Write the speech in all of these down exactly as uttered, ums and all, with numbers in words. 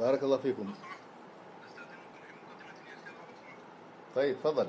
بارك الله فيكم. طيب تفضل.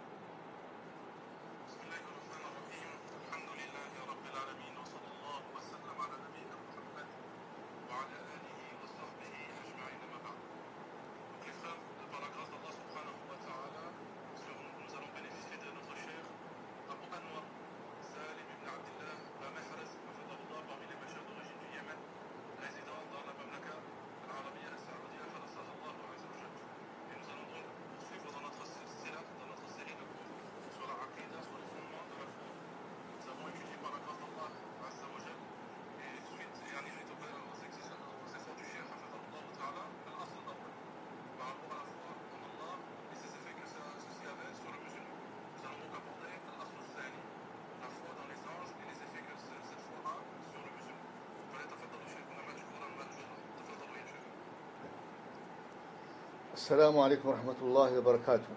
بسم الله الرحمن الرحيم. الحمد لله رب العالمين، وصلى الله وسلم على نبينا محمد وعلى آله وصحبه أجمعين. ما بعد. Donc les frères, par la grâce d'Allah subhanahu wa ta'ala, nous allons bénéficier de notre cher Abu Anwar Salim ibn Abdullah Mahrez, hafidahullah, parmi les mashayikh d'origine du Yémen, résidant dans la Mamlaka al-Arabia al-Saoudia, khalasallahu azza wa jalla. Et nous allons donc poursuivre dans notre silsila, dans notre série de cours sur la aqidah, sur les fondements de la foi. Nous avons étudié par la grâce d'Allah azza wa jalla, et suite يعني suite aux efforts du cheikh hafidahullah ta'ala, al-asl al-awwal, par rapport à la foi en Allah et ses effets que ça, ceci avait sur le musulman. Nous allons donc aborder al-asl al-thani, la foi dans les anges et les effets que cette foi a sur le musulman. فليتفضل شيخنا مشكورا مأجورا. تفضلوا يا شيخ. السلام عليكم ورحمة الله وبركاته.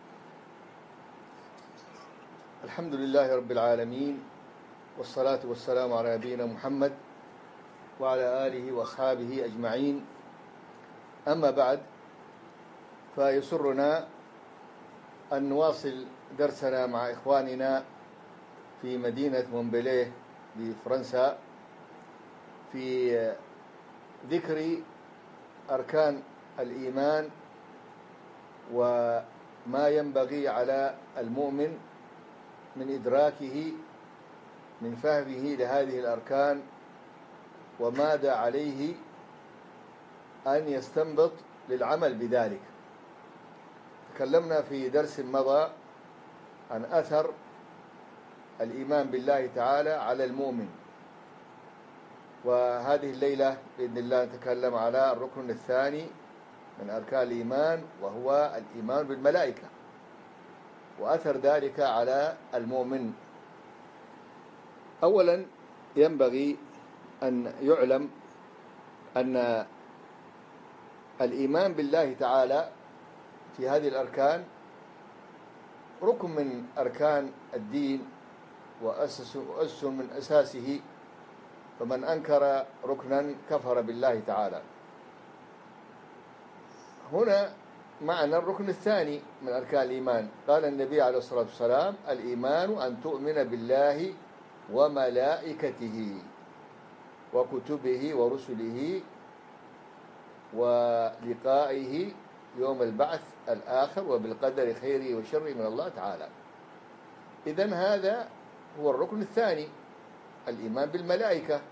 الحمد لله رب العالمين، والصلاة والسلام على نبينا محمد وعلى آله وأصحابه أجمعين. أما بعد، فيسرنا أن نواصل درسنا مع إخواننا في مدينة مونبليه بفرنسا في ذكر أركان الإيمان وما ينبغي على المؤمن من إدراكه، من فهمه لهذه الأركان، وماذا عليه أن يستنبط للعمل بذلك. تكلمنا في درس مضى عن أثر الإيمان بالله تعالى على المؤمن، وهذه الليلة بإذن الله نتكلم على الركن الثاني من أركان الإيمان، وهو الإيمان بالملائكة وأثر ذلك على المؤمن. أولا ينبغي أن يعلم أن الإيمان بالله تعالى في هذه الأركان ركن من أركان الدين وأسس وأسس من أساسه، فمن أنكر ركنا كفر بالله تعالى. هنا معنى الركن الثاني من أركان الإيمان. قال النبي عليه الصلاة والسلام: الإيمان أن تؤمن بالله وملائكته وكتبه ورسله ولقائه يوم البعث الآخر وبالقدر خيره وشره من الله تعالى. إذن هذا هو الركن الثاني، الإيمان بالملائكة.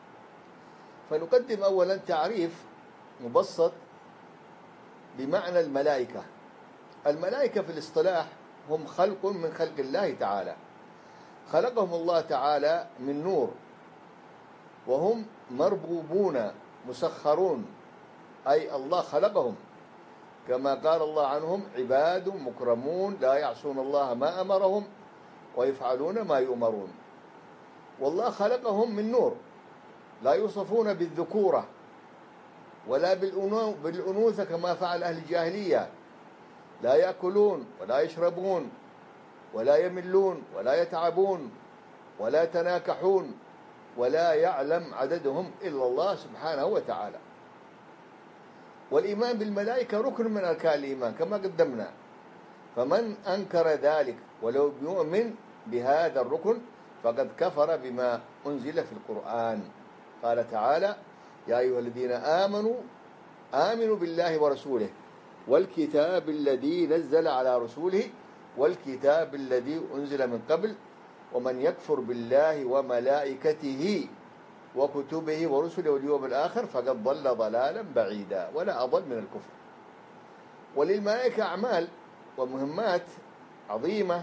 فنقدم أولا تعريف مبسط بمعنى الملائكة. الملائكة في الاصطلاح هم خلق من خلق الله تعالى، خلقهم الله تعالى من نور، وهم مربوبون مسخرون، أي الله خلقهم، كما قال الله عنهم: عباد مكرمون لا يعصون الله ما أمرهم ويفعلون ما يؤمرون. والله خلقهم من نور، لا يوصفون بالذكورة ولا بالأنوثة كما فعل أهل الجاهلية، لا يأكلون ولا يشربون ولا يملون ولا يتعبون ولا يتناكحون، ولا يعلم عددهم إلا الله سبحانه وتعالى. والإيمان بالملائكة ركن من أركان الإيمان كما قدمنا، فمن أنكر ذلك ولو يؤمن بهذا الركن فقد كفر بما أنزل في القرآن. قال تعالى: يا أيها الذين آمنوا آمنوا بالله ورسوله والكتاب الذي نزل على رسوله والكتاب الذي أنزل من قبل ومن يكفر بالله وملائكته وكتبه ورسله واليوم الآخر فقد ضل ضلالا بعيدا، ولا أضل من الكفر. وللملائكة أعمال ومهمات عظيمة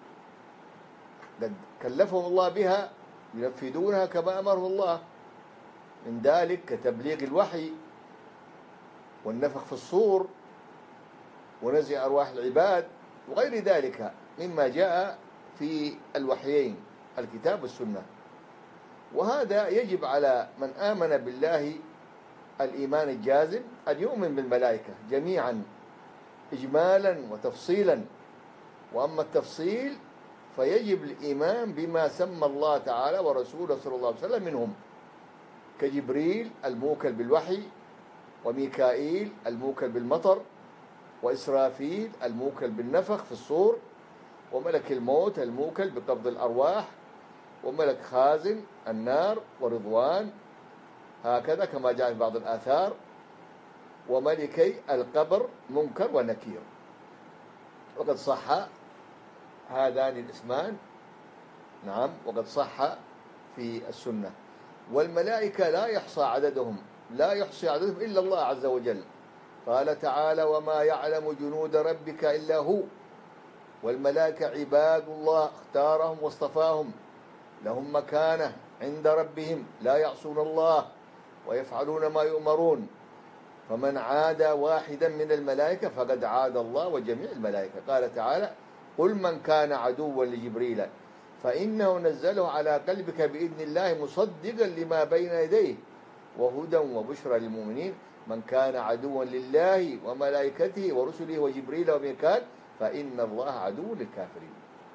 قد كلفهم الله بها ينفذونها كما أمره الله، من ذلك كتبليغ الوحي والنفخ في الصور ونزع أرواح العباد وغير ذلك مما جاء في الوحيين الكتاب والسنة. وهذا يجب على من آمن بالله الإيمان الجازم أن يؤمن بالملائكة جميعا إجمالا وتفصيلا. وأما التفصيل فيجب الإيمان بما سمى الله تعالى ورسوله صلى الله عليه وسلم منهم، كجبريل الموكل بالوحي وميكائيل الموكل بالمطر، وإسرافيل الموكل بالنفخ في الصور، وملك الموت الموكل بقبض الأرواح، وملك خازن النار ورضوان، هكذا كما جاء في بعض الآثار، وملكي القبر منكر ونكير. وقد صح هذان الاسمان، نعم، وقد صح في السنة. والملائكة لا يحصى عددهم، لا يحصي عددهم إلا الله عز وجل. قال تعالى: وما يعلم جنود ربك إلا هو. والملائكة عباد الله اختارهم واصطفاهم، لهم مكانة عند ربهم، لا يعصون الله ويفعلون ما يؤمرون. فمن عاد واحدا من الملائكة فقد عاد الله وجميع الملائكة. قال تعالى: قل من كان عدوا لجبريل فإنه نزله على قلبك بإذن الله مصدقا لما بين يديه وهدى وبشرى للمؤمنين. من كان عدوا لله وملائكته ورسله وجبريل وميكال فإن الله عدو للكافرين.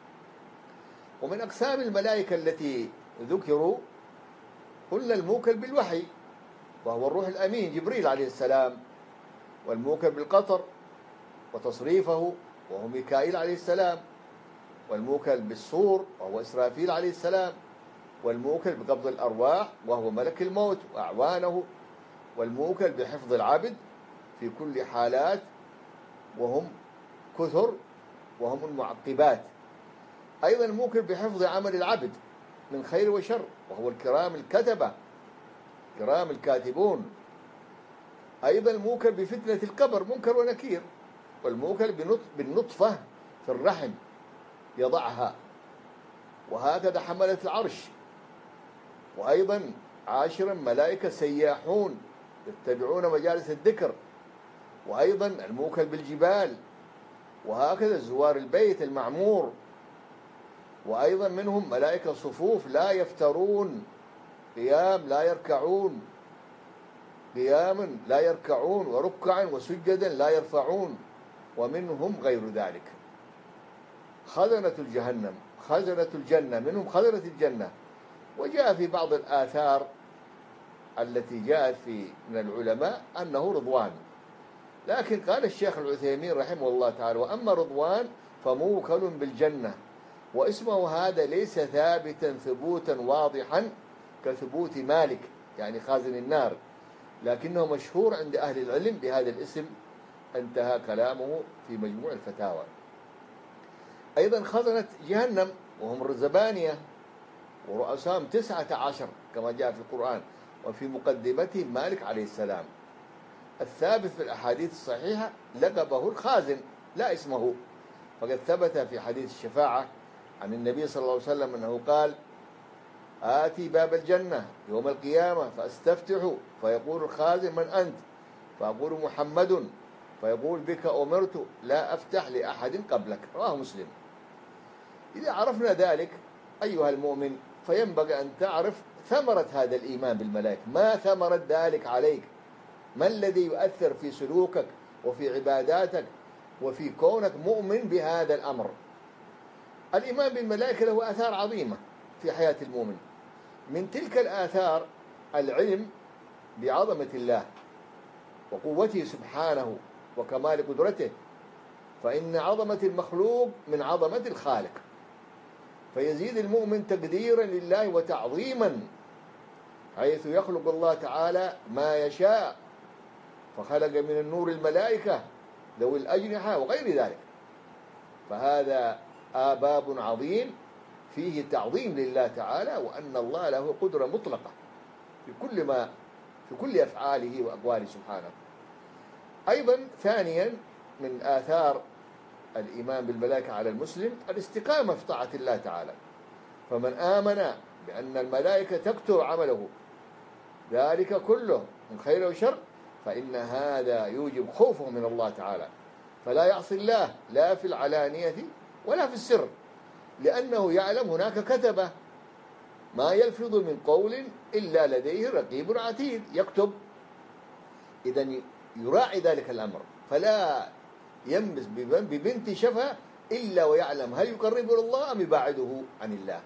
ومن أقسام الملائكة التي ذكروا قلنا الموكل بالوحي وهو الروح الأمين جبريل عليه السلام، والموكل بالقطر وتصريفه وهو ميكائيل عليه السلام، والموكل بالصور وهو إسرافيل عليه السلام، والموكل بقبض الأرواح وهو ملك الموت وأعوانه، والموكل بحفظ العبد في كل حالات وهم كثر وهم المعقبات. أيضا الموكل بحفظ عمل العبد من خير وشر وهو الكرام الكتبة كرام الكاتبون. أيضا الموكل بفتنة القبر منكر ونكير، والموكل بالنطفة في الرحم يضعها، وهكذا حملة العرش. وأيضا عاشرا ملائكة سياحون يتبعون مجالس الذكر، وأيضا الموكل بالجبال، وهكذا زوار البيت المعمور. وأيضا منهم ملائكة صفوف لا يفترون، قيام لا يركعون، قياما لا يركعون، وركعا وسجدا لا يرفعون. ومنهم غير ذلك. خزنة الجهنم خزنة الجنة، منهم خزنة الجنة. وجاء في بعض الآثار التي جاءت في من العلماء أنه رضوان، لكن قال الشيخ العثيمين رحمه الله تعالى: وأما رضوان فموكل بالجنة، واسمه هذا ليس ثابتا ثبوتا واضحا كثبوت مالك يعني خازن النار، لكنه مشهور عند أهل العلم بهذا الاسم. انتهى كلامه في مجموع الفتاوى. أيضا خزنة جهنم وهم الرزبانية، ورؤساهم تسعة عشر كما جاء في القرآن، وفي مقدمتهم مالك عليه السلام. الثابت في الأحاديث الصحيحة لقبه الخازن لا اسمه، فقد ثبت في حديث الشفاعة عن النبي صلى الله عليه وسلم أنه قال: آتي باب الجنة يوم القيامة فأستفتح فيقول الخازن: من أنت؟ فأقول: محمد. فيقول: بك أمرت لا أفتح لأحد قبلك. رواه مسلم. إذا عرفنا ذلك أيها المؤمن فينبغي أن تعرف ثمرة هذا الإيمان بالملائكة. ما ثمرة ذلك عليك؟ ما الذي يؤثر في سلوكك وفي عباداتك وفي كونك مؤمن بهذا الأمر؟ الإيمان بالملائكة له آثار عظيمة في حياة المؤمن. من تلك الآثار العلم بعظمة الله وقوته سبحانه وكمال قدرته، فإن عظمة المخلوق من عظمة الخالق، فيزيد المؤمن تقديرا لله وتعظيما، حيث يخلق الله تعالى ما يشاء، فخلق من النور الملائكة ذوي الأجنحة وغير ذلك. فهذا باب عظيم فيه تعظيم لله تعالى، وأن الله له قدرة مطلقة في كل ما في كل أفعاله وأقواله سبحانه. أيضا ثانيا من آثار الإيمان بالملائكة على المسلم الاستقامة في طاعة الله تعالى. فمن آمن بأن الملائكة تكتب عمله ذلك كله من خير وشر فإن هذا يوجب خوفه من الله تعالى، فلا يعصي الله لا في العلانية ولا في السر، لأنه يعلم هناك كتبة ما يلفظ من قول إلا لديه رقيب عتيد يكتب. إذن يراعي ذلك الأمر، فلا ينبس ببنت شفة إلا ويعلم هل يقربه إلى الله أم يباعده عن الله.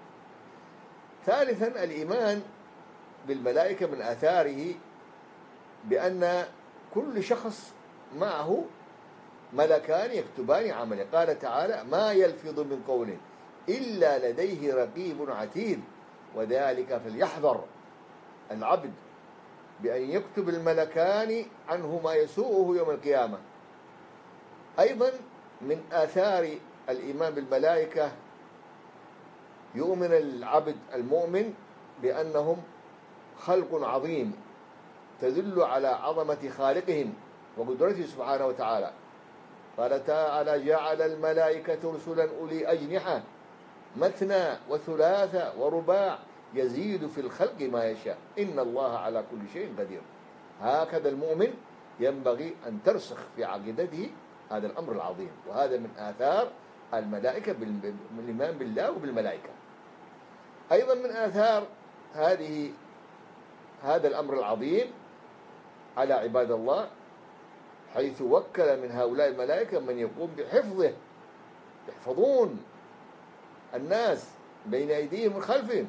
ثالثا الإيمان بالملائكة من آثاره بأن كل شخص معه ملكان يكتبان عمله. قال تعالى: ما يلفظ من قول إلا لديه رقيب عتيد. وذلك فليحذر العبد بأن يكتب الملكان عنه ما يسوءه يوم القيامة. أيضا من آثار الإيمان بالملائكة يؤمن العبد المؤمن بأنهم خلق عظيم تدل على عظمة خالقهم وقدرته سبحانه وتعالى. قال تعالى: جعل الملائكة رسلا أولي أجنحة مثنى وثلاث ورباع يزيد في الخلق ما يشاء إن الله على كل شيء قدير. هكذا المؤمن ينبغي أن ترسخ في عقيدته هذا الأمر العظيم، وهذا من آثار الملائكة بالإيمان بالله وبالملائكة. أيضا من آثار هذه هذا الأمر العظيم على عباد الله حيث وكل من هؤلاء الملائكة من يقوم بحفظه، يحفظون الناس بين أيديهم وخلفهم،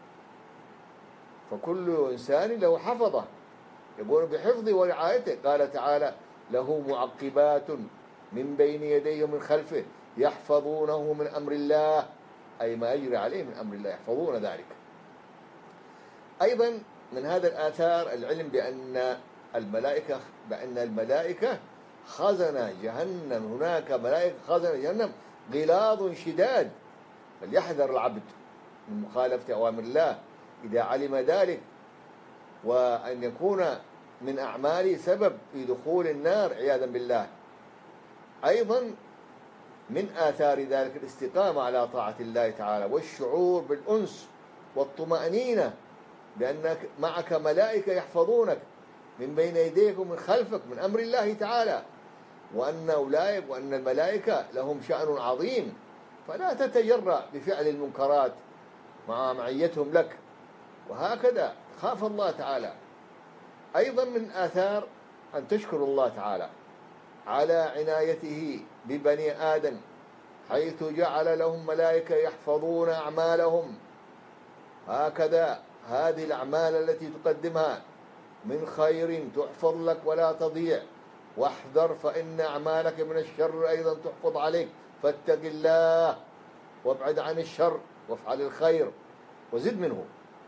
فكل إنسان له حفظه يقوم بحفظه ورعايته. قال تعالى: له معقبات من بين يديه ومن خلفه يحفظونه من أمر الله، أي ما يجري عليه من أمر الله يحفظون ذلك. أيضا من هذا الآثار العلم بأن الملائكة بأن الملائكة خزن جهنم، هناك ملائكة خزن جهنم غلاظ شداد، فليحذر العبد من مخالفة أوامر الله إذا علم ذلك، وأن يكون من أعماله سبب في دخول النار عياذا بالله. أيضا من آثار ذلك الاستقامة على طاعة الله تعالى والشعور بالأنس والطمأنينة بأنك معك ملائكة يحفظونك من بين يديك ومن خلفك من أمر الله تعالى، وأن أولئك وأن الملائكة لهم شأن عظيم، فلا تتجرأ بفعل المنكرات مع معيتهم لك، وهكذا خاف الله تعالى. أيضا من آثار أن تشكر الله تعالى على عنايته ببني آدم حيث جعل لهم ملائكة يحفظون أعمالهم. هكذا هذه الأعمال التي تقدمها من خير تحفظ لك ولا تضيع، واحذر فإن أعمالك من الشر أيضا تحفظ عليك، فاتق الله وابعد عن الشر وافعل الخير وزد منه.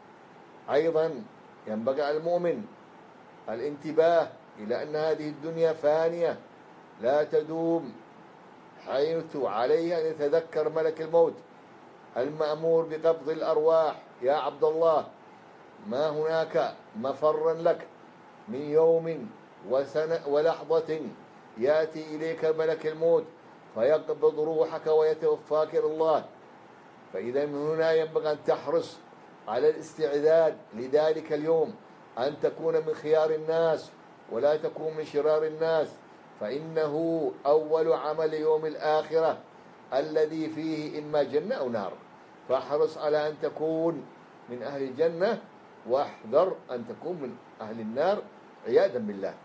أيضا ينبغي على المؤمن الانتباه إلى أن هذه الدنيا فانية لا تدوم، حيث عليه أن يتذكر ملك الموت المأمور بقبض الأرواح. يا عبد الله، ما هناك مفر لك من يوم وسنة ولحظة يأتي إليك ملك الموت فيقبض روحك ويتوفاك إلى الله. فإذا من هنا ينبغي أن تحرص على الاستعداد لذلك اليوم، أن تكون من خيار الناس ولا تكون من شرار الناس، فإنه أول عمل يوم الآخرة الذي فيه إما جنة أو نار. فاحرص على أن تكون من أهل الجنة، واحذر أن تكون من أهل النار عياذا بالله.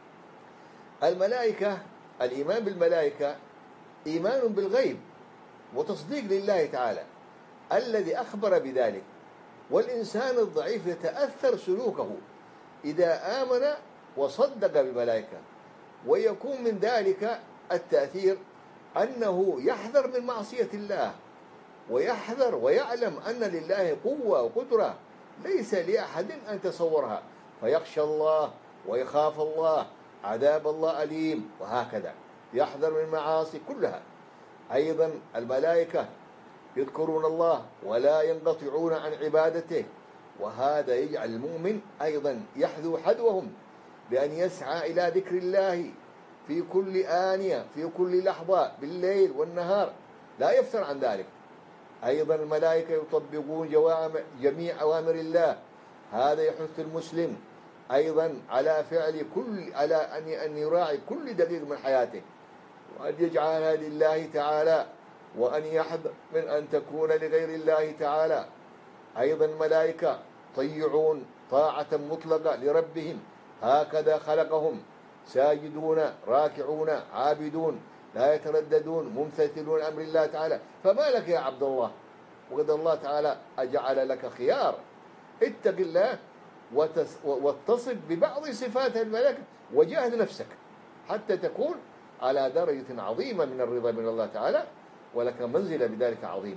الملائكة، الإيمان بالملائكة إيمان بالغيب وتصديق لله تعالى الذي أخبر بذلك، والإنسان الضعيف يتأثر سلوكه إذا آمن وصدق بالملائكة، ويكون من ذلك التأثير أنه يحذر من معصية الله، ويحذر ويعلم أن لله قوة وقدرة ليس لأحد أن تصورها، فيخشى الله ويخاف الله، عذاب الله أليم، وهكذا يحذر من المعاصي كلها. أيضا الملائكة يذكرون الله ولا ينقطعون عن عبادته، وهذا يجعل المؤمن أيضا يحذو حذوهم بأن يسعى إلى ذكر الله في كل آنية في كل لحظة بالليل والنهار، لا يفتر عن ذلك. أيضا الملائكة يطبقون جميع أوامر الله، هذا يحث المسلم أيضا على فعل كل على أن أن يراعي كل دقيقة من حياته، وأن يجعلها لله تعالى، وأن يحذر من أن تكون لغير الله تعالى. أيضا الملائكة طيعون طاعة مطلقة لربهم، هكذا خلقهم ساجدون راكعون عابدون لا يترددون ممتثلون أمر الله تعالى. فما لك يا عبد الله وقد الله تعالى أجعل لك خيار؟ اتق الله واتصف ببعض صفات الملائكة وجاهد نفسك حتى تكون على درجة عظيمة من الرضا من الله تعالى، ولك منزلة بذلك عظيمة.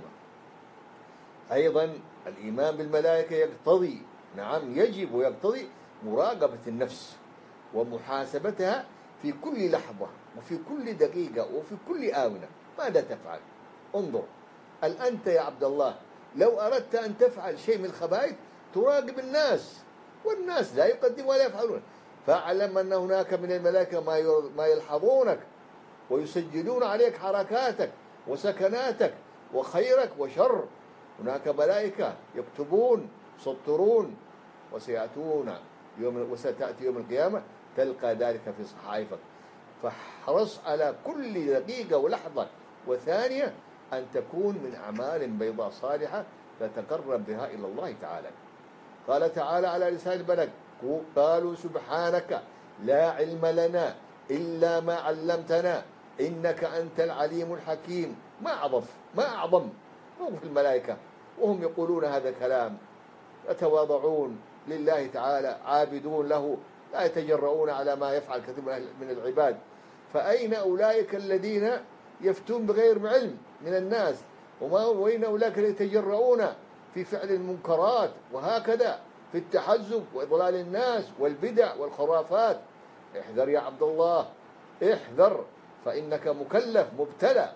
أيضا الإيمان بالملائكة يقتضي، نعم يجب ويقتضي مراقبة النفس ومحاسبتها في كل لحظة وفي كل دقيقة وفي كل آونة. ماذا تفعل؟ انظر، هل أنت يا عبد الله لو أردت أن تفعل شيء من الخبائث تراقب الناس، والناس لا يقدمون ولا يفعلون، فاعلم أن هناك من الملائكة ما يلحظونك ويسجلون عليك حركاتك وسكناتك وخيرك وشر. هناك ملائكة يكتبون يسطرون، وسيأتون يوم وستأتي يوم القيامة تلقى ذلك في صحائفك. فاحرص على كل دقيقة ولحظة وثانية أن تكون من أعمال بيضاء صالحة تتقرب بها إلى الله تعالى. قال تعالى على لسان الملك: قالوا سبحانك لا علم لنا إلا ما علمتنا إنك أنت العليم الحكيم. ما أعظم ما أعظم موقف الملائكة وهم يقولون هذا الكلام، يتواضعون لله تعالى، عابدون له، لا يتجرؤون على ما يفعل كثير من العباد. فأين أولئك الذين يفتون بغير علم من الناس؟ وأين أولئك الذين يتجرؤون في فعل المنكرات وهكذا في التحزب وإضلال الناس والبدع والخرافات؟ احذر يا عبد الله، احذر، فإنك مكلف مبتلى.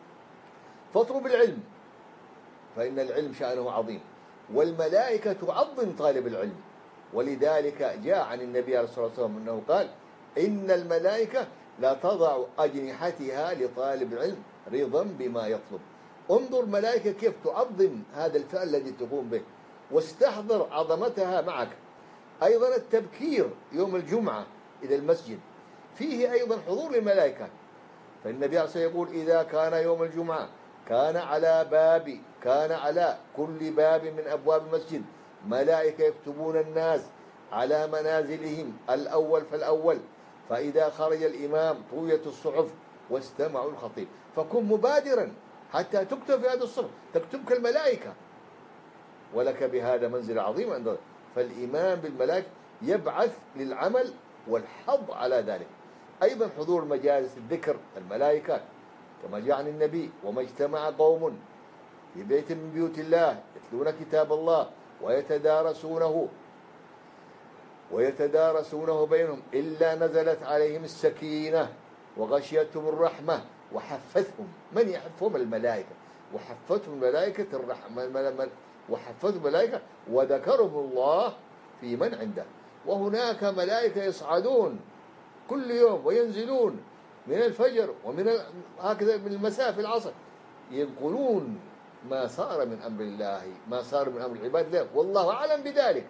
فاطلب العلم، فإن العلم شأنه عظيم، والملائكة تعظم طالب العلم. ولذلك جاء عن النبي عليه الصلاة والسلام أنه قال: إن الملائكة لا تضع أجنحتها لطالب العلم رضا بما يطلب. انظر ملائكة كيف تعظم هذا الفعل الذي تقوم به، واستحضر عظمتها معك. أيضا التبكير يوم الجمعة إلى المسجد فيه أيضا حضور الملائكة، فالنبي عليه الصلاة والسلام يقول: إذا كان يوم الجمعة كان على باب كان على كل باب من أبواب المسجد ملائكة يكتبون الناس على منازلهم الأول فالأول، فإذا خرج الإمام طويت الصحف واستمعوا الخطيب. فكن مبادرا حتى تكتب في هذا الصحف، تكتبك الملائكة، ولك بهذا منزلة عظيمة عند الله. فالإيمان بالملائكة يبعث للعمل والحظ على ذلك. أيضا حضور مجالس الذكر الملائكة، كما جاء عن النبي: وما اجتمع قوم في بيت من بيوت الله يتلون كتاب الله ويتدارسونه ويتدارسونه بينهم إلا نزلت عليهم السكينة وغشيتهم الرحمة وحفتهم. من يحفهم؟ الملائكة. وحفتهم الملائكة الرحمة وحفتهم الملائكة وذكرهم الله في من عنده. وهناك ملائكة يصعدون كل يوم وينزلون من الفجر ومن هكذا من المساء في العصر، ينقلون ما صار من أمر الله، ما صار من أمر العباد له، والله أعلم بذلك.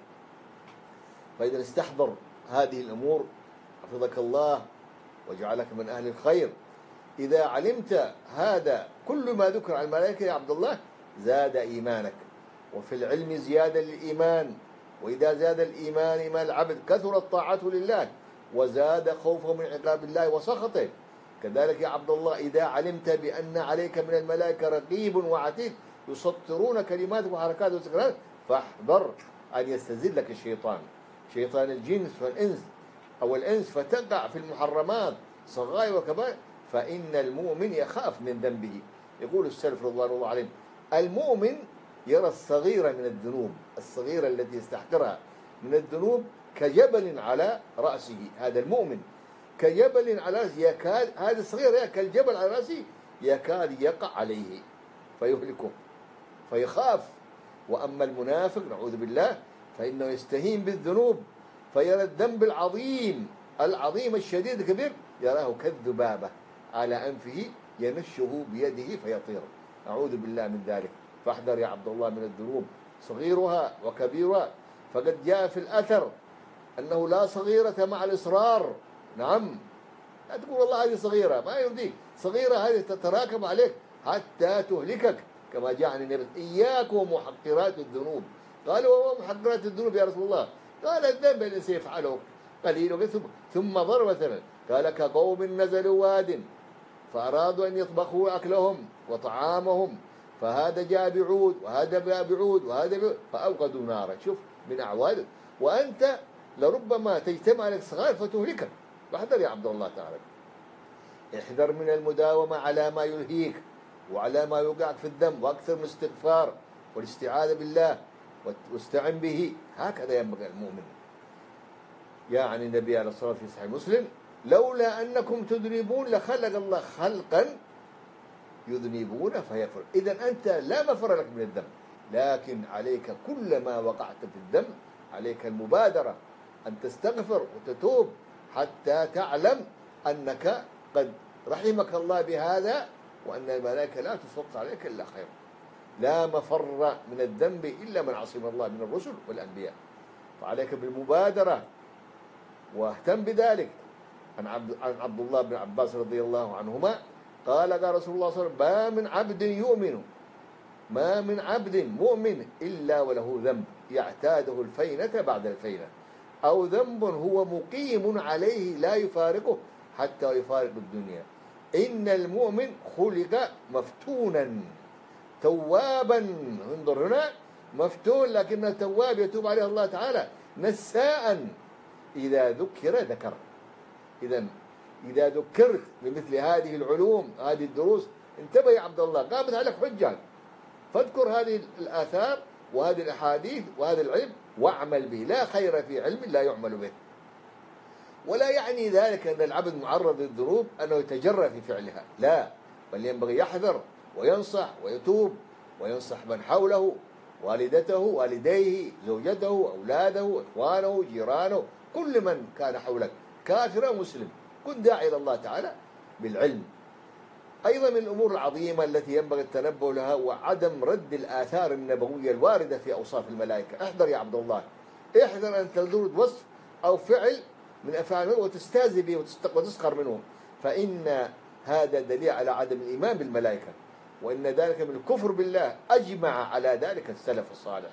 فإذا استحضر هذه الأمور حفظك الله وجعلك من أهل الخير. إذا علمت هذا كل ما ذكر عن الملائكة يا عبد الله زاد إيمانك، وفي العلم زيادة للإيمان، وإذا زاد الإيمان إيمان العبد كثرت طاعته لله وزاد خوفه من عقاب الله وسخطه. كذلك يا عبد الله إذا علمت بأن عليك من الملائكة رقيب وعتيد يسطرون كلماتك وحركاتك وسكناتك، فاحذر أن يستزلك الشيطان، شيطان الجنس والإنس أو الإنس، فتقع في المحرمات صغائر وكبائر. فإن المؤمن يخاف من ذنبه. يقول السلف رضوان الله عليهم: المؤمن يرى الصغيرة من الذنوب، الصغيرة التي يستحقرها من الذنوب كجبل على رأسه. هذا المؤمن كجبل على رأسه، يكاد هذا الصغير كالجبل على رأسه يكاد يقع عليه فيهلكه فيخاف. وأما المنافق نعوذ بالله فإنه يستهين بالذنوب، فيرى الذنب العظيم العظيم الشديد الكبير يراه كالذبابة على أنفه ينشه بيده فيطير. أعوذ بالله من ذلك. فاحذر يا عبد الله من الذنوب صغيرها وكبيرها. فقد جاء في الأثر أنه لا صغيرة مع الإصرار. نعم، لا تقول والله هذه صغيرة، ما يرضيك، صغيرة هذه تتراكم عليك حتى تهلكك، كما جاء عن النبي: إياك ومحقرات الذنوب. قالوا: وما محقرات الذنوب يا رسول الله؟ قال: الذنب الذي سيفعله قليل ثم ضر مثلا. قال: كقوم نزلوا واد فأرادوا أن يطبخوا أكلهم وطعامهم، فهذا جاء بعود وهذا جاء بعود وهذا بعود فأوقدوا نارا. شوف من أعواد. وأنت لربما تجتمع لك صغائر فتهلكك. فاحذر يا عبد الله تعالى، احذر من المداومة على ما يلهيك وعلى ما يوقعك في الذنب، وأكثر من الاستغفار والاستعاذة بالله واستعن به. هكذا ينبغي المؤمن. يعني النبي عليه الصلاة والسلام في صحيح مسلم: لولا أنكم تذنبون لخلق الله خلقا يذنبون فيغفر. إذا أنت لا مفر لك من الذنب، لكن عليك كلما وقعت في الذنب عليك المبادرة أن تستغفر وتتوب حتى تعلم أنك قد رحمك الله بهذا، وأن الملائكة لا تسلط عليك إلا خير. لا مفر من الذنب إلا من عصم الله من الرسل والأنبياء. فعليك بالمبادرة واهتم بذلك. عن عبد, عن عبد الله بن عباس رضي الله عنهما قال: قال رسول الله صلى الله عليه وسلم: ما من عبد يؤمن ما من عبد مؤمن إلا وله ذنب يعتاده الفينة بعد الفينة، أو ذنب هو مقيم عليه لا يفارقه حتى يفارق الدنيا. إن المؤمن خلق مفتونا توابا. انظر هنا، مفتون لكن التواب يتوب عليه الله تعالى. نساء إذا ذكر ذكر. إذا إذا ذكرت بمثل هذه العلوم هذه الدروس انتبه يا عبد الله، قامت عليك حجة، فاذكر هذه الآثار وهذه الأحاديث وهذا العلم واعمل به. لا خير في علم لا يعمل به. ولا يعني ذلك أن العبد معرض للذنوب أنه يتجرأ في فعلها، لا، بل ينبغي يحذر وينصح ويتوب وينصح من حوله، والدته والديه زوجته أولاده إخوانه جيرانه، كل من كان حولك كافر أو مسلم. كن داعي إلى الله تعالى بالعلم. أيضا من الأمور العظيمة التي ينبغي التنبه لها وعدم رد الآثار النبوية الواردة في أوصاف الملائكة. احذر يا عبد الله، احذر أن تلذذ وصف أو فعل من أفعالهم وتستهزئ به وتسخر منهم، فإن هذا دليل على عدم الإيمان بالملائكة، وإن ذلك من الكفر بالله. أجمع على ذلك السلف الصالح.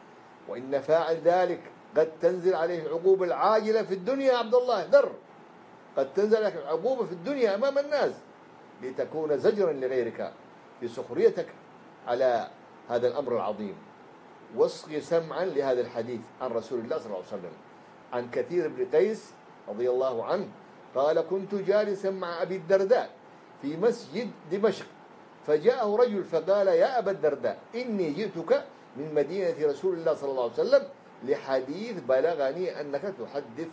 وإن فاعل ذلك قد تنزل عليه العقوبة العاجلة في الدنيا. يا عبد الله ذر، قد تنزل لك العقوبة في الدنيا أمام الناس لتكون زجرا لغيرك في سخريتك على هذا الأمر العظيم. واصغي سمعا لهذا الحديث عن رسول الله صلى الله عليه وسلم عن كثير بن قيس رضي الله عنه قال: كنت جالسا مع أبي الدرداء في مسجد دمشق، فجاءه رجل فقال: يا أبا الدرداء، إني جئتك من مدينة رسول الله صلى الله عليه وسلم لحديث بلغني أنك تحدث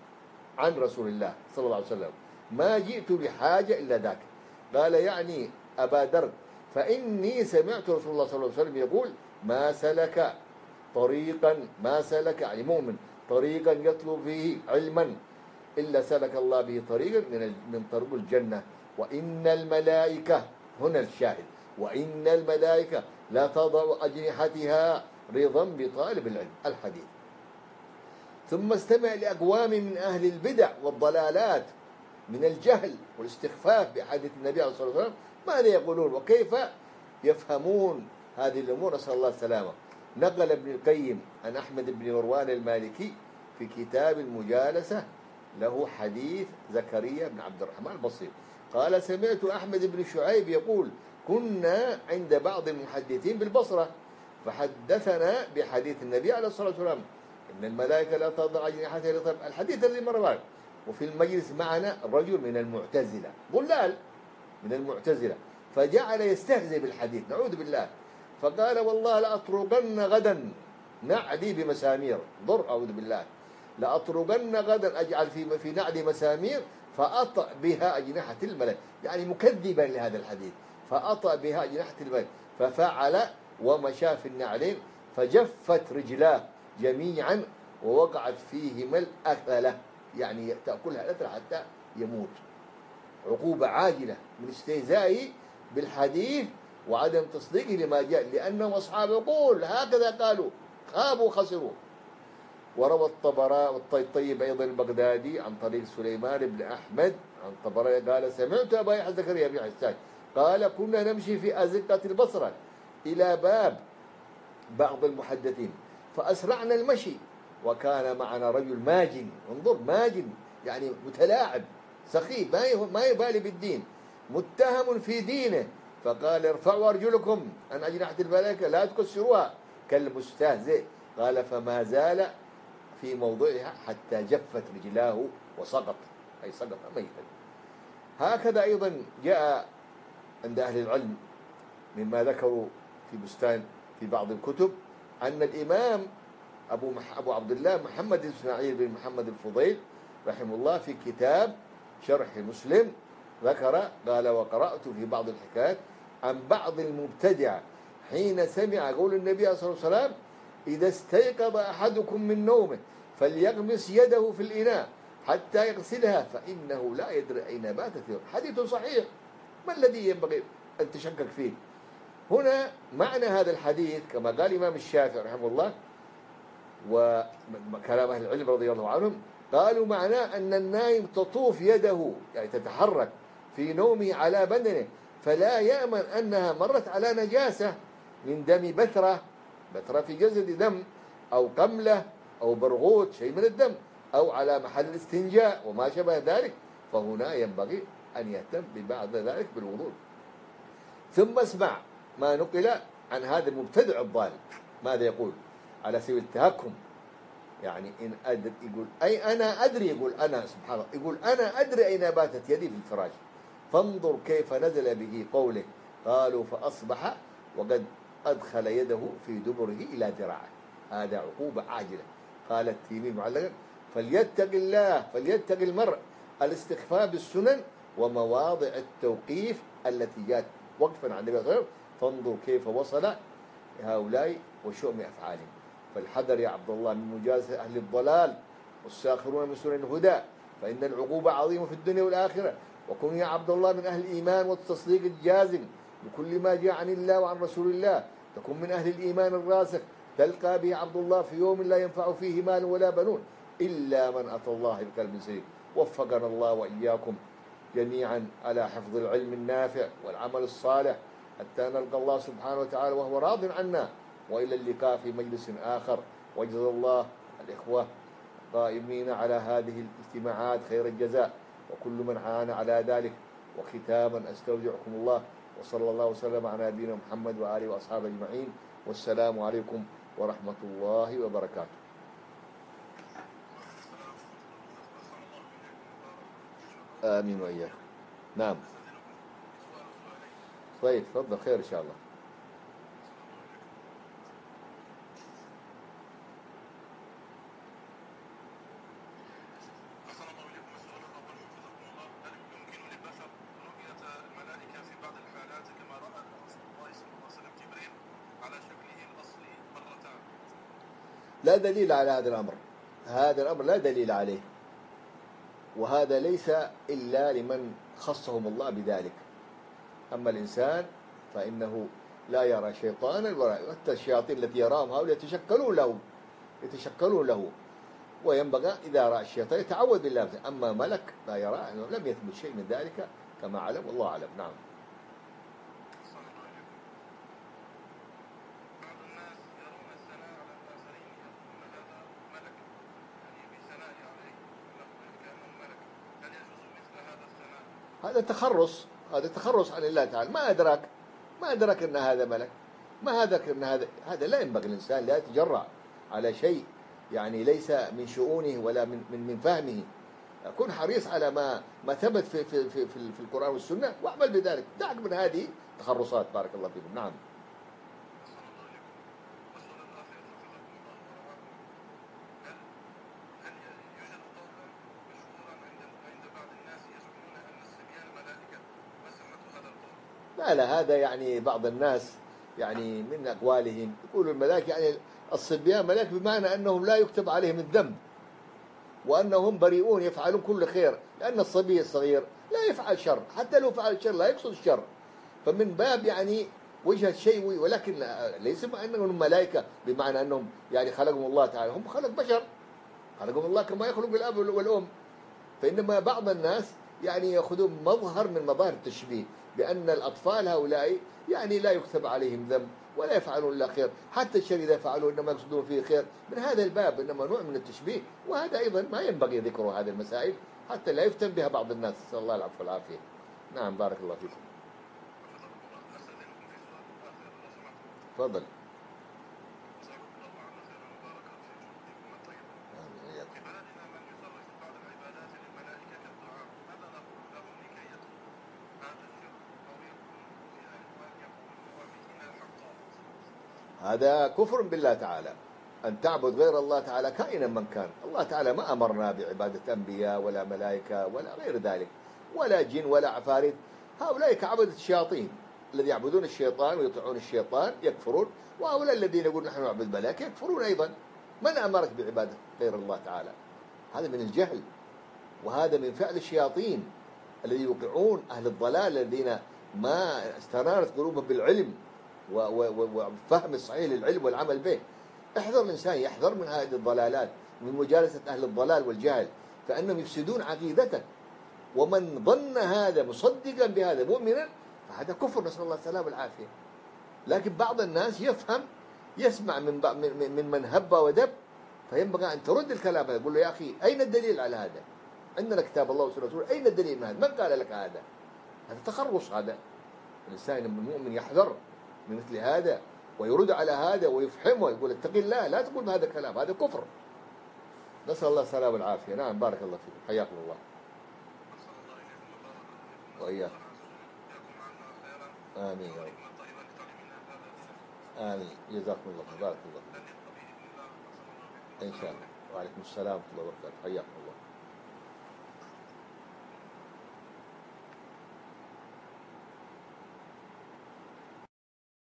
عن رسول الله صلى الله عليه وسلم، ما جئت لحاجة إلا ذاك. قال: يعني أبا درد، فإني سمعت رسول الله صلى الله عليه وسلم يقول: ما سلك طريقا ما سلك يعني مؤمن طريقا يطلب فيه علما إلا سلك الله به طريقا من من طرق الجنة، وإن الملائكة، هنا الشاهد، وإن الملائكة لا تضع أجنحتها رضا بطالب العلم. الحديث. ثم استمع لأقوام من أهل البدع والضلالات من الجهل والاستخفاف بحديث النبي عليه الصلاة والسلام ماذا يقولون وكيف يفهمون هذه الأمور، نسأل الله السلامة. نقل ابن القيم عن أحمد بن مروان المالكي في كتاب المجالسة له حديث زكريا بن عبد الرحمن البصري قال: سمعت أحمد بن شعيب يقول: كنا عند بعض المحدثين بالبصرة فحدثنا بحديث النبي عليه الصلاة والسلام إن الملائكة لا تضع أجنحتها لطيب. الحديث الذي مر معنا. وفي المجلس معنا رجل من المعتزلة، ضلال من المعتزلة، فجعل يستهزئ بالحديث، نعوذ بالله، فقال: والله لأطرقن غدا نعلي بمسامير، ضر، أعوذ بالله، لأطرقن غدا أجعل في في نعلي مسامير فأطأ بها أجنحة الملائكة، يعني مكذبا لهذا الحديث، فأطأ بها أجنحة الملائكة، ففعل ومشى في النعلين فجفت رجلاه جميعا ووقعت فيهما الأكلة، يعني تأكلها الأكلة حتى يموت. عقوبة عاجلة من استهزائه بالحديث وعدم تصديقه لما جاء، لأنهم أصحاب عقول، هكذا قالوا، خابوا خسروا. وروى الطبراء والطيب أيضا البغدادي عن طريق سليمان بن أحمد عن طبراء قال: سمعت أبا يحيى زكريا بن حسان قال: كنا نمشي في أزقة البصرة إلى باب بعض المحدثين فأسرعنا المشي، وكان معنا رجل ماجن، انظر ماجن يعني متلاعب سخيف ما يبالي بالدين، متهم في دينه، فقال: ارفعوا أرجلكم عن أجنحة الملائكة لا تكسروها كالمستهزئ. قال: فما زال في موضعها حتى جفت رجلاه وسقط، أي سقط ميتا. هكذا أيضا جاء عند أهل العلم مما ذكروا في بستان في بعض الكتب أن الإمام أبو, مح أبو عبد الله محمد بن إسماعيل بن محمد الفضيل رحمه الله في كتاب شرح مسلم ذكر قال: وقرأت في بعض الحكايات عن بعض المبتدع حين سمع قول النبي صلى الله عليه وسلم: إذا استيقظ أحدكم من نومه فليغمس يده في الإناء حتى يغسلها فإنه لا يدري أين باتت يده. حديث صحيح، ما الذي ينبغي أن تشكك فيه؟ هنا معنى هذا الحديث كما قال الإمام الشافعي رحمه الله وكلام أهل العلم رضي الله عنهم، قالوا معناه أن النائم تطوف يده، يعني تتحرك في نومه على بدنه، فلا يأمن أنها مرت على نجاسة من دم بثرة، بثرة في جسد دم، أو قملة أو برغوث شيء من الدم، أو على محل الاستنجاء وما شابه ذلك، فهنا ينبغي أن يهتم ببعد ذلك بالوضوء. ثم اسمع ما نقل عن هذا المبتدع الضال ماذا يقول على سبيل التهكم، يعني إن أدري يقول أي أنا أدري، يقول أنا سبحان الله يقول أنا أدري أين باتت يدي في الفراش، فانظر كيف نزل به قوله قالوا فأصبح وقد أدخل يده في دبره إلى ذراعه، هذا عقوبة عاجلة. قال التيمي معلقا: فليتق الله فليتق المرء الاستخفاف بالسنن ومواضع التوقيف التي جاءت وقفا عن النبي صلى الله عليه وسلم، فانظر كيف وصل هؤلاء وشؤم أفعالهم. فالحذر يا عبد الله من مجازة أهل الضلال والساخرون من سنن الهدى، فإن العقوبة عظيمة في الدنيا والآخرة. وكن يا عبد الله من أهل الإيمان والتصديق الجازم بكل ما جاء عن الله وعن رسول الله، تكن من أهل الإيمان الراسخ تلقى به عبد الله في يوم لا ينفع فيه مال ولا بنون إلا من أتى الله بقلب سليم. وفقنا الله وإياكم جميعا على حفظ العلم النافع والعمل الصالح حتى نلقى الله سبحانه وتعالى وهو راض عنا، وإلى اللقاء في مجلس آخر. وجزا الله الإخوة قائمين على هذه الاجتماعات خير الجزاء وكل من عان على ذلك. وختاما أستودعكم الله، وصلى الله وسلم على نبينا محمد وآله وأصحابه أجمعين، والسلام عليكم ورحمة الله وبركاته. آمين وإياكم. نعم طيب تفضل، خير إن شاء الله. أحسن الله إليكم. السؤال الأول حفظكم الله: هل يمكن للبشر رؤية الملائكة في بعض الحالات كما رأى رسول الله صلى الله عليه وسلم جبريل على شكله الأصلي مرتان؟ لا دليل على هذا الأمر، هذا الأمر لا دليل عليه، وهذا ليس إلا لمن خصهم الله بذلك. أما الإنسان فإنه لا يرى شيطانا ولا حتى الشياطين التي يراهم هؤلاء يتشكلون له يتشكلون له وينبغى إذا رأى الشيطان يتعوذ بالله. أما ملك لا يرى، أنه لم يثبت شيء من ذلك كما علم والله أعلم. نعم. أحسن الله إليكم. بعض الناس يرون الثناء على الآخرين يقولون هذا ملك، يعني بثناء عليه كأنه ملك، هل يجوز مثل هذا الثناء؟ هذا تخرص، هذا تخرص عن الله تعالى. ما أدراك ما أدراك أن هذا ملك، ما هذا أن هذا هذا لا ينبغي الإنسان لا يتجرأ على شيء يعني ليس من شؤونه ولا من من من فهمه. كن حريص على ما ما ثبت في في في في, في القرآن والسنة واعمل بذلك، دعك من هذه التخرصات. بارك الله فيكم. نعم. أحسن الله إليكم. والسؤال الآخر حفظكم الله ورعاكم: هل هل يوجد قولا مشهورا عند عند بعض الناس يزعمون أن الصبيان ملائكة؟ ما صحة هذا القول؟ لا لا هذا يعني بعض الناس يعني من أقوالهم يقولوا الملائكة يعني الصبيان ملائكة بمعنى أنهم لا يكتب عليهم الذنب وأنهم بريئون يفعلون كل خير، لأن الصبي الصغير لا يفعل شر، حتى لو فعل الشر لا يقصد الشر، فمن باب يعني وجهة شيء، ولكن ليس أنهم ملائكة بمعنى أنهم يعني خلقهم الله تعالى، هم خلق بشر خلقهم الله كما يخلق الأب والأم. فإنما بعض الناس يعني يأخذون مظهر من مظاهر التشبيه بأن الأطفال هؤلاء يعني لا يكتب عليهم ذنب ولا يفعلون إلا خير، حتى الشر إذا فعلوا إنما يقصدون فيه خير، من هذا الباب إنما نوع من التشبيه، وهذا أيضا ما ينبغي ذكر هذه المسائل حتى لا يفتن بها بعض الناس، نسأل الله العفو والعافية. نعم بارك الله فيكم. أستأذنكم في سؤال آخر لو سمحتم. تفضل. جزاكم الله عنا خيرا وبارك في جهودكم الطيبة. هذا كفر بالله تعالى، أن تعبد غير الله تعالى كائنا من كان. الله تعالى ما أمرنا بعبادة أنبياء ولا ملائكة ولا غير ذلك، ولا جن ولا عفاريت. هؤلاء كعبدة الشياطين الذي يعبدون الشيطان ويطيعون الشيطان يكفرون، وهؤلاء الذين يقولون نحن نعبد الملائكة يكفرون أيضا. من أمرك بعبادة غير الله تعالى؟ هذا من الجهل، وهذا من فعل الشياطين الذي يوقعون أهل الضلال الذين ما استنارت قلوبهم بالعلم وفهم الصحيح للعلم والعمل به. احذر الإنسان، يحذر من هذه الضلالات، من مجالسة أهل الضلال والجهل، فإنهم يفسدون عقيدته. ومن ظن هذا مصدقا بهذا مؤمنا فهذا كفر، نسأل الله السلامة والعافية. لكن بعض الناس يفهم، يسمع من من من هب ودب، فينبغي أن ترد الكلام هذا، يقول له يا أخي أين الدليل على هذا؟ عندنا كتاب الله وسنة رسوله، أين الدليل من هذا؟ من قال لك هذا؟ هذا تخرص. هذا الإنسان المؤمن يحذر من مثل هذا ويرد على هذا ويفهمه، يقول اتق الله، لا تقول بهذا الكلام، هذا كفر. نسأل الله السلامة والعافية. نعم، بارك الله فيكم، حياكم الله. وإياكم. آمين يا رب. آمين، جزاكم الله خير، بارك الله. إن شاء الله. وعليكم السلام ورحمة الله وبركاته، حياكم الله.